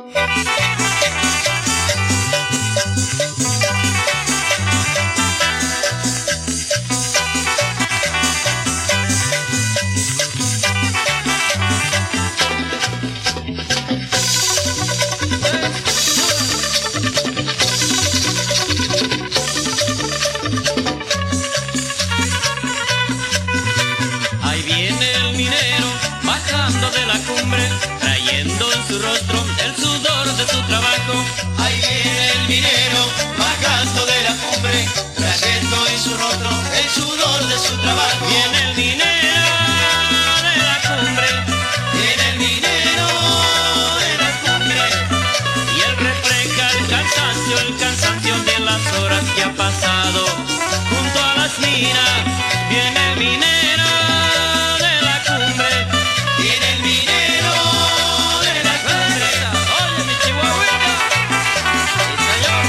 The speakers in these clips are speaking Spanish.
De la cumbre, trayendo en su rostro el sudor de su trabajo. Ahí viene el minero, bajando de la cumbre, trayendo en su rostro el sudor de su trabajo. Viene el minero de la cumbre, viene el minero de la cumbre, y él refleja el cansancio de las horas que ha pasado junto a las minas. Viene el minero de la cumbre, viene el minero de la cumbre. Oye, mi chihuahuita, sí, señor.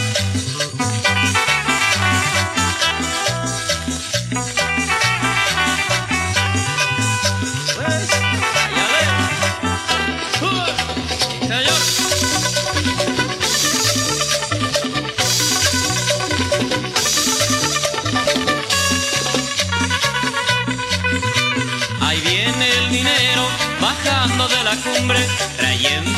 Pues, allá leo. Sí, señor. Ahí viene el minero bajando de la cumbre, trayendo